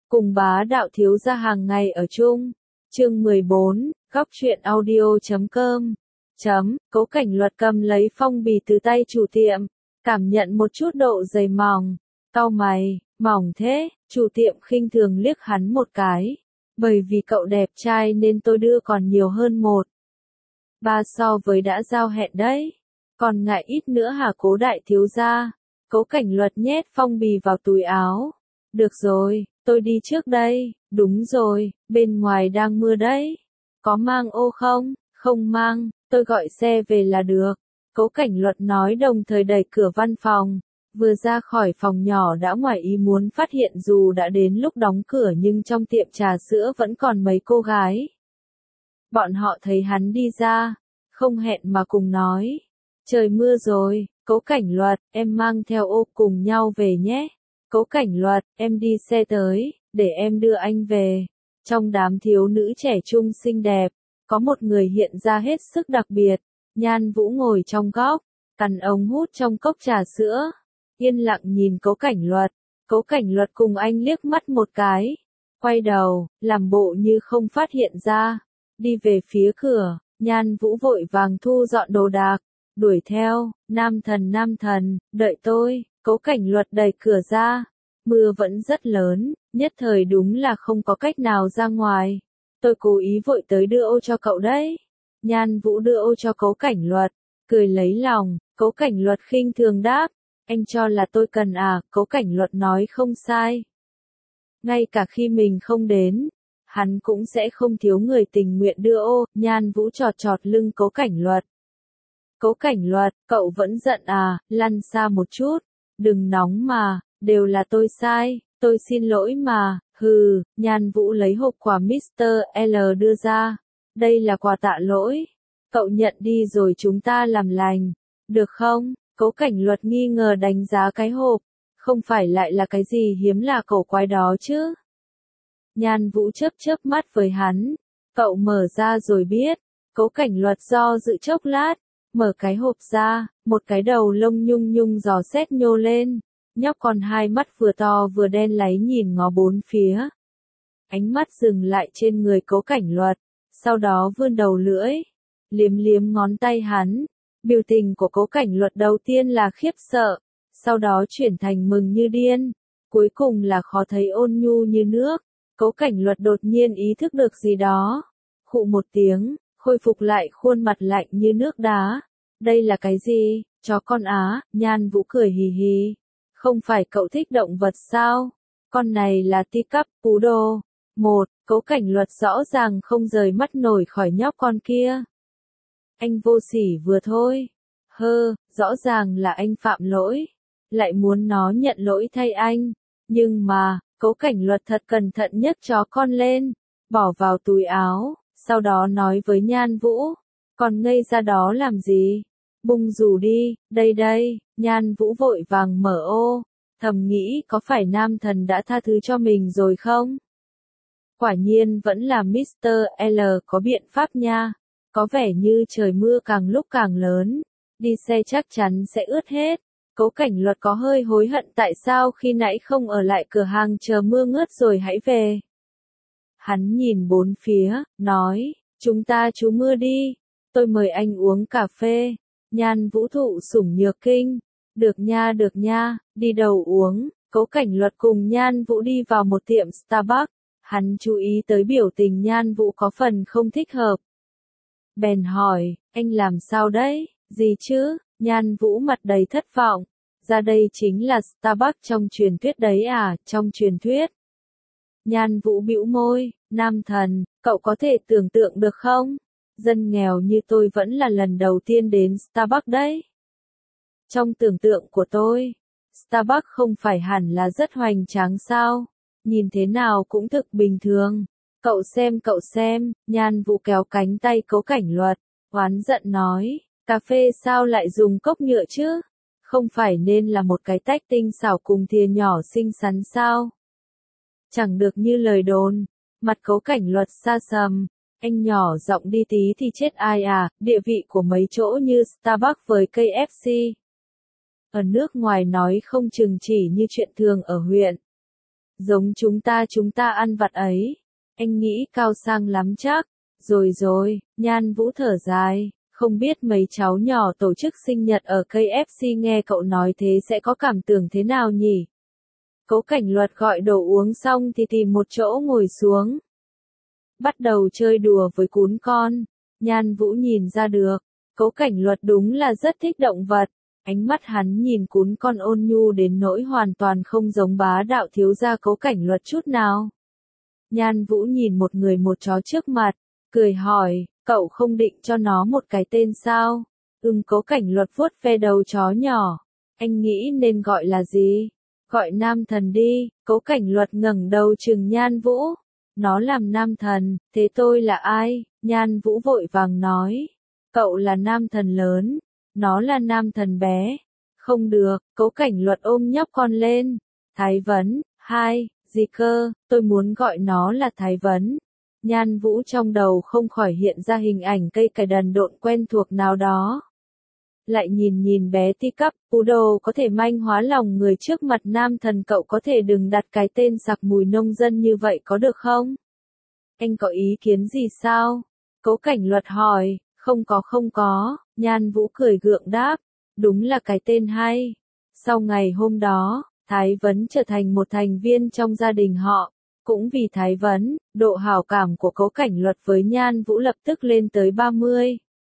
cùng bá đạo thiếu gia hàng ngày ở chung. Chương 14, góc truyện audio.com. Cố Cảnh Luật cầm lấy phong bì từ tay chủ tiệm, cảm nhận một chút độ dày mỏng, cau mày, mỏng thế, chủ tiệm khinh thường liếc hắn một cái. Bởi vì cậu đẹp trai nên tôi đưa còn nhiều hơn 1/3 so với đã giao hẹn đấy. Còn ngại ít nữa hả Cố đại thiếu gia? Cố Cảnh Luật nhét phong bì vào túi áo. Được rồi, tôi đi trước đây. Đúng rồi, bên ngoài đang mưa đấy. Có mang ô không? Không mang, tôi gọi xe về là được. Cố Cảnh Luật nói đồng thời đẩy cửa văn phòng. Vừa ra khỏi phòng nhỏ đã ngoài ý muốn phát hiện dù đã đến lúc đóng cửa nhưng trong tiệm trà sữa vẫn còn mấy cô gái. Bọn họ thấy hắn đi ra, không hẹn mà cùng nói. Trời mưa rồi, Cố Cảnh Luật, em mang theo ô cùng nhau về nhé. Cố Cảnh Luật, em đi xe tới, để em đưa anh về. Trong đám thiếu nữ trẻ trung xinh đẹp, có một người hiện ra hết sức đặc biệt. Nhan Vũ ngồi trong góc, cắn ống hút trong cốc trà sữa, yên lặng nhìn Cố Cảnh Luật. Cố Cảnh Luật cùng anh liếc mắt một cái, quay đầu, làm bộ như không phát hiện ra, đi về phía cửa. Nhan Vũ vội vàng thu dọn đồ đạc, đuổi theo. Nam thần, đợi tôi. Cố Cảnh Luật đẩy cửa ra. Mưa vẫn rất lớn, nhất thời đúng là không có cách nào ra ngoài. Tôi cố ý vội tới đưa ô cho cậu đấy. Nhan Vũ đưa ô cho Cố Cảnh Luật, cười lấy lòng. Cố Cảnh Luật khinh thường đáp, anh cho là tôi cần à? Cố Cảnh Luật nói không sai. Ngay cả khi mình không đến, hắn cũng sẽ không thiếu người tình nguyện đưa ô. Nhan Vũ chọt chọt lưng Cố Cảnh Luật. Cố Cảnh Luật, cậu vẫn giận à? Lăn xa một chút, đừng nóng mà, đều là tôi sai, tôi xin lỗi mà. Hừ. Nhan Vũ lấy hộp quà Mr. L đưa ra. Đây là quà tạ lỗi. Cậu nhận đi rồi chúng ta làm lành, được không? Cố Cảnh Luật nghi ngờ đánh giá cái hộp. Không phải lại là cái gì hiếm lạ cổ quái đó chứ? Nhan Vũ chớp mắt với hắn. Cậu mở ra rồi biết. Cố Cảnh Luật do dự chốc lát, mở cái hộp ra, một cái đầu lông nhung nhung giò xét nhô lên. Nhóc con hai mắt vừa to vừa đen láy nhìn ngó bốn phía. Ánh mắt dừng lại trên người Cố Cảnh Luật, sau đó vươn đầu lưỡi, liếm liếm ngón tay hắn. Biểu tình của Cố Cảnh Luật đầu tiên là khiếp sợ, sau đó chuyển thành mừng như điên, cuối cùng là khó thấy ôn nhu như nước. Cố Cảnh Luật đột nhiên ý thức được gì đó, khụ một tiếng, khôi phục lại khuôn mặt lạnh như nước đá. Đây là cái gì? Chó con á? Nhan Vũ cười hì hì. Không phải cậu thích động vật sao? Con này là teacup poodle. Cố Cảnh Luật rõ ràng không rời mắt nổi khỏi nhóc con kia. Anh vô sỉ vừa thôi. Rõ ràng là anh phạm lỗi, lại muốn nó nhận lỗi thay anh. Nhưng mà, Cố Cảnh Luật thật cẩn thận nhấc chó con lên, bỏ vào túi áo, sau đó nói với Nhan Vũ, còn ngây ra đó làm gì? Bung dù đi, đây. Nhan Vũ vội vàng mở ô, thầm nghĩ có phải nam thần đã tha thứ cho mình rồi không? Quả nhiên vẫn là Mr. L có biện pháp nha. Có vẻ như trời mưa càng lúc càng lớn, đi xe chắc chắn sẽ ướt hết. Cố Cảnh Luật có hơi hối hận tại sao khi nãy không ở lại cửa hàng chờ mưa ngớt rồi hãy về. Hắn nhìn bốn phía, nói, chúng ta trú mưa đi, tôi mời anh uống cà phê. Nhan Vũ thụ sủng nhược kinh, được nha, đi đầu uống. Cố Cảnh Luật cùng Nhan Vũ đi vào một tiệm Starbucks, hắn chú ý tới biểu tình Nhan Vũ có phần không thích hợp. Bèn hỏi, anh làm sao đấy? Gì chứ? Nhan Vũ mặt đầy thất vọng. Ra đây chính là Starbucks trong truyền thuyết đấy à? Trong truyền thuyết. Nhan Vũ bĩu môi, nam thần, cậu có thể tưởng tượng được không? Dân nghèo như tôi vẫn là lần đầu tiên đến Starbucks đấy. Trong tưởng tượng của tôi, Starbucks không phải hẳn là rất hoành tráng sao? Nhìn thế nào cũng thực bình thường. Cậu xem, Nhan Vũ kéo cánh tay Cố Cảnh Luật, oán giận nói, cà phê sao lại dùng cốc nhựa chứ? Không phải nên là một cái tách tinh xảo cùng thìa nhỏ xinh xắn sao? Chẳng được như lời đồn. Mặt Cố Cảnh Luật xa sầm, anh nhỏ giọng đi tí thì chết ai à? Địa vị của mấy chỗ như Starbucks với KFC ở nước ngoài nói không chừng chỉ như chuyện thường ở huyện. Giống chúng ta ăn vặt ấy. Anh nghĩ cao sang lắm chắc. Rồi, Nhan Vũ thở dài, không biết mấy cháu nhỏ tổ chức sinh nhật ở KFC nghe cậu nói thế sẽ có cảm tưởng thế nào nhỉ? Cố Cảnh Luật gọi đồ uống xong thì tìm một chỗ ngồi xuống. Bắt đầu chơi đùa với cún con. Nhan Vũ nhìn ra được, Cố Cảnh Luật đúng là rất thích động vật. Ánh mắt hắn nhìn cún con ôn nhu đến nỗi hoàn toàn không giống bá đạo thiếu gia Cố Cảnh Luật chút nào. Nhan Vũ nhìn một người một chó trước mặt, cười hỏi, cậu không định cho nó một cái tên sao? Cố Cảnh Luật vuốt ve đầu chó nhỏ. Anh nghĩ nên gọi là gì? Gọi Nam Thần đi. Cố Cảnh Luật ngẩng đầu trừng Nhan Vũ. Nó làm Nam Thần, thế tôi là ai? Nhan Vũ vội vàng nói. Cậu là Nam Thần lớn, nó là Nam Thần bé. Không được, Cố Cảnh Luật ôm nhóc con lên. Thái Vấn, gì cơ, tôi muốn gọi nó là Thái Vấn. Nhan Vũ trong đầu không khỏi hiện ra hình ảnh cây cải đần độn quen thuộc nào đó. Lại nhìn bé teacup, poodle có thể manh hóa lòng người trước mặt Nam Thần, cậu có thể đừng đặt cái tên sặc mùi nông dân như vậy có được không? Anh có ý kiến gì sao? Cố Cảnh Luật hỏi. Không có, Nhan Vũ cười gượng đáp. Đúng là cái tên hay. Sau ngày hôm đó, Thái Vấn trở thành một thành viên trong gia đình họ. Cũng vì Thái Vấn, độ hảo cảm của Cố Cảnh Luật với Nhan Vũ lập tức lên tới 30.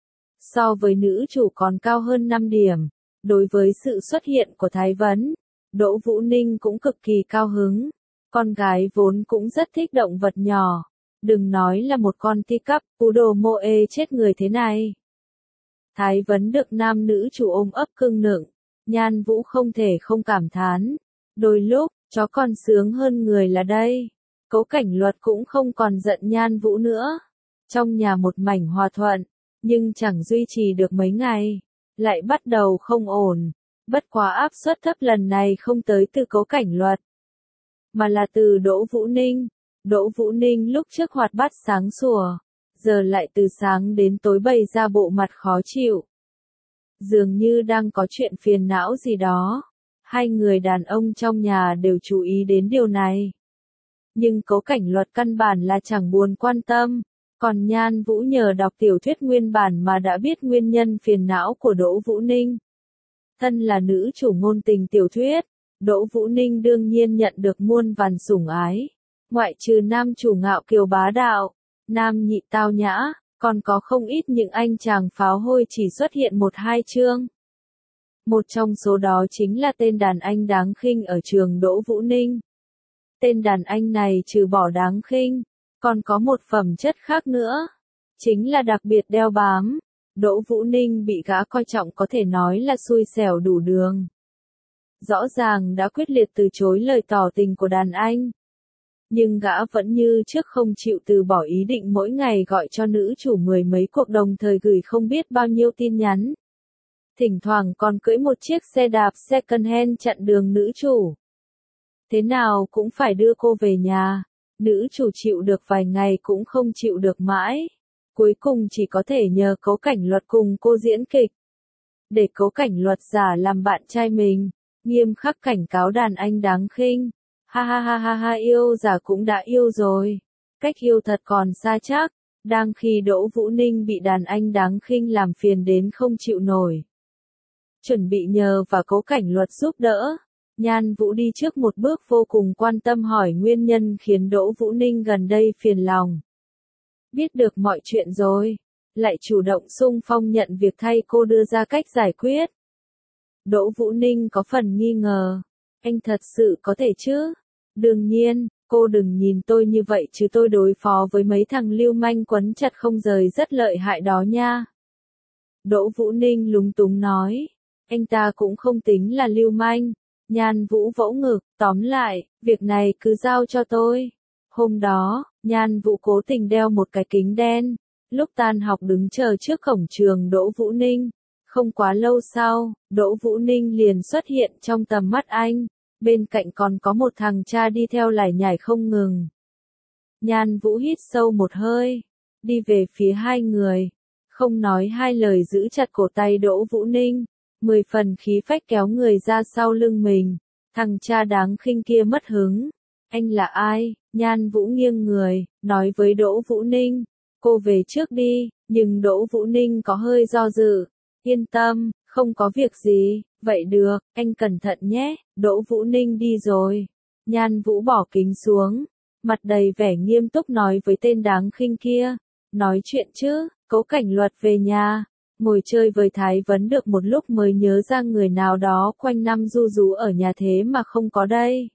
So với nữ chủ còn cao hơn 5 điểm. Đối với sự xuất hiện của Thái Vấn, Đỗ Vũ Ninh cũng cực kỳ cao hứng. Con gái vốn cũng rất thích động vật nhỏ. Đừng nói là một con teacup, poodle moe chết người thế này. Thái Vấn được nam nữ chủ ôm ấp cưng nựng. Nhan Vũ không thể không cảm thán. Đôi lúc, chó còn sướng hơn người là đây. Cố Cảnh Luật cũng không còn giận Nhan Vũ nữa. Trong nhà một mảnh hòa thuận, nhưng chẳng duy trì được mấy ngày. Lại bắt đầu không ổn. Bất quá áp suất thấp lần này không tới từ Cố Cảnh Luật, mà là từ Đỗ Vũ Ninh. Đỗ Vũ Ninh lúc trước hoạt bát sáng sủa, giờ lại từ sáng đến tối bày ra bộ mặt khó chịu. Dường như đang có chuyện phiền não gì đó. Hai người đàn ông trong nhà đều chú ý đến điều này. Nhưng Cố Cảnh Luật căn bản là chẳng buồn quan tâm. Còn Nhan Vũ nhờ đọc tiểu thuyết nguyên bản mà đã biết nguyên nhân phiền não của Đỗ Vũ Ninh. Thân là nữ chủ ngôn tình tiểu thuyết, Đỗ Vũ Ninh đương nhiên nhận được muôn vàn sủng ái. Ngoại trừ nam chủ ngạo kiều bá đạo, nam nhị tao nhã, còn có không ít những anh chàng pháo hôi chỉ xuất hiện một hai chương. Một trong số đó chính là tên đàn anh đáng khinh ở trường Đỗ Vũ Ninh. Tên đàn anh này trừ bỏ đáng khinh, còn có một phẩm chất khác nữa, chính là đặc biệt đeo bám. Đỗ Vũ Ninh bị gã coi trọng có thể nói là xui xẻo đủ đường. Rõ ràng đã quyết liệt từ chối lời tỏ tình của đàn anh. Nhưng gã vẫn như trước không chịu từ bỏ ý định mỗi ngày gọi cho nữ chủ mười mấy cuộc, đồng thời gửi không biết bao nhiêu tin nhắn. Thỉnh thoảng còn cưỡi một chiếc xe đạp second hand chặn đường nữ chủ. Thế nào cũng phải đưa cô về nhà. Nữ chủ chịu được vài ngày cũng không chịu được mãi. Cuối cùng chỉ có thể nhờ Cố Cảnh Luật cùng cô diễn kịch. Để Cố Cảnh Luật giả làm bạn trai mình, nghiêm khắc cảnh cáo đàn anh đáng khinh. Ha, yêu giả cũng đã yêu rồi. Cách yêu thật còn xa chắc. Đang khi Đỗ Vũ Ninh bị đàn anh đáng khinh làm phiền đến không chịu nổi, chuẩn bị nhờ và Cố Cảnh Luật giúp đỡ, Nhan Vũ đi trước một bước vô cùng quan tâm hỏi nguyên nhân khiến Đỗ Vũ Ninh gần đây phiền lòng. Biết được mọi chuyện rồi, lại chủ động xung phong nhận việc thay cô đưa ra cách giải quyết. Đỗ Vũ Ninh có phần nghi ngờ. Anh thật sự có thể chứ? Đương nhiên, cô đừng nhìn tôi như vậy chứ tôi đối phó với mấy thằng lưu manh quấn chặt không rời rất lợi hại đó nha. Đỗ Vũ Ninh lúng túng nói. Anh ta cũng không tính là lưu manh. Nhan Vũ vỗ ngực, tóm lại, việc này cứ giao cho tôi. Hôm đó, Nhan Vũ cố tình đeo một cái kính đen. Lúc tan học đứng chờ trước cổng trường Đỗ Vũ Ninh. Không quá lâu sau, Đỗ Vũ Ninh liền xuất hiện trong tầm mắt anh. Bên cạnh còn có một thằng cha đi theo lải nhải không ngừng. Nhan Vũ hít sâu một hơi, đi về phía hai người. Không nói hai lời giữ chặt cổ tay Đỗ Vũ Ninh. 10 phần khí phách kéo người ra sau lưng mình. Thằng cha đáng khinh kia mất hứng. Anh là ai? Nhan Vũ nghiêng người, nói với Đỗ Vũ Ninh. Cô về trước đi, nhưng Đỗ Vũ Ninh có hơi do dự. Yên tâm, không có việc gì, vậy được, anh cẩn thận nhé. Đỗ Vũ Ninh đi rồi. Nhan Vũ bỏ kính xuống, mặt đầy vẻ nghiêm túc nói với tên đáng khinh kia. Nói chuyện chứ, Cố Cảnh Luật về nhà. Ngồi chơi với Thái Vấn được một lúc mới nhớ ra người nào đó quanh năm ru rú ở nhà thế mà không có đây.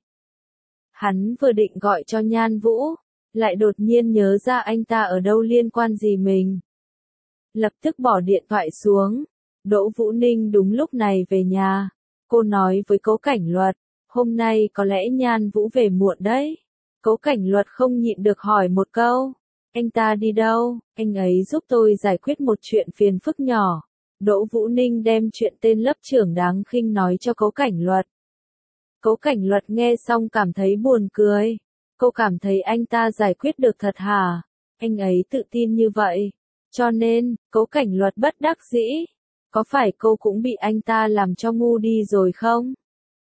Hắn vừa định gọi cho Nhan Vũ, lại đột nhiên nhớ ra anh ta ở đâu liên quan gì mình. Lập tức bỏ điện thoại xuống. Đỗ Vũ Ninh đúng lúc này về nhà. Cô nói với Cố Cảnh Luật, hôm nay có lẽ Nhan Vũ về muộn đấy. Cố Cảnh Luật không nhịn được hỏi một câu. Anh ta đi đâu? Anh ấy giúp tôi giải quyết một chuyện phiền phức nhỏ. Đỗ Vũ Ninh đem chuyện tên lớp trưởng đáng khinh nói cho Cố Cảnh Luật. Cố Cảnh Luật nghe xong cảm thấy buồn cười. Cô cảm thấy anh ta giải quyết được thật hả? Anh ấy tự tin như vậy. Cho nên, Cố Cảnh Luật bất đắc dĩ. Có phải cô cũng bị anh ta làm cho ngu đi rồi không?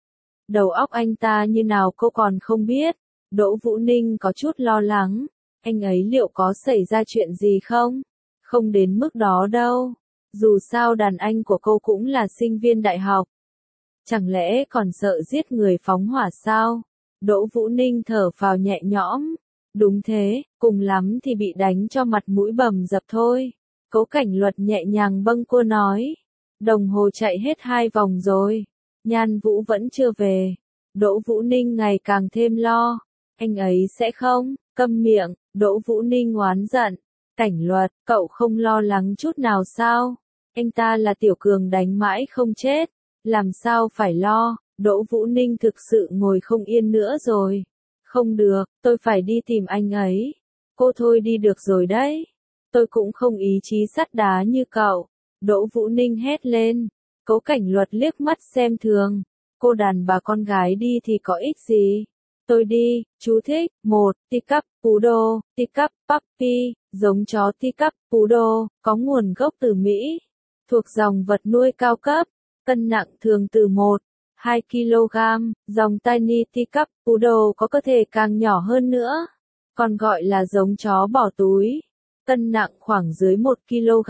Đầu óc anh ta như nào cô còn không biết. Đỗ Vũ Ninh có chút lo lắng. Anh ấy liệu có xảy ra chuyện gì không? Không đến mức đó đâu. Dù sao đàn anh của cô cũng là sinh viên đại học. Chẳng lẽ còn sợ giết người phóng hỏa sao? Đỗ Vũ Ninh thở phào nhẹ nhõm. Đúng thế, cùng lắm thì bị đánh cho mặt mũi bầm dập thôi. Cố Cảnh Luật nhẹ nhàng bâng quơ nói. Đồng hồ chạy hết 2 vòng rồi. Nhan Vũ vẫn chưa về. Đỗ Vũ Ninh ngày càng thêm lo. Anh ấy sẽ không, câm miệng. Đỗ Vũ Ninh oán giận. Cảnh Luật, cậu không lo lắng chút nào sao? Anh ta là tiểu cường đánh mãi không chết. Làm sao phải lo? Đỗ Vũ Ninh thực sự ngồi không yên nữa rồi. Không được, tôi phải đi tìm anh ấy. Cô thôi đi được rồi đấy. Tôi cũng không ý chí sắt đá như cậu. Đỗ Vũ Ninh hét lên. Cố Cảnh Luật liếc mắt xem thường. Cô đàn bà con gái đi thì có ích gì? Tôi đi. Chú thích. 1. Teacup Poodle. Teacup Puppy, giống chó Teacup Poodle, có nguồn gốc từ Mỹ. Thuộc dòng vật nuôi cao cấp. Cân nặng thường từ 1-2 kg. Dòng Tiny Teacup Poodle có cơ thể càng nhỏ hơn nữa. Còn gọi là giống chó bỏ túi. Cân nặng khoảng dưới 1 kg.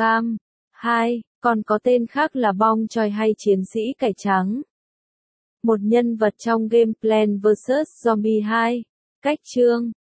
2. Còn có tên khác là Bong Choi hay Chiến sĩ Cải Trắng. Một nhân vật trong game Plants vs Zombie 2. Cách chương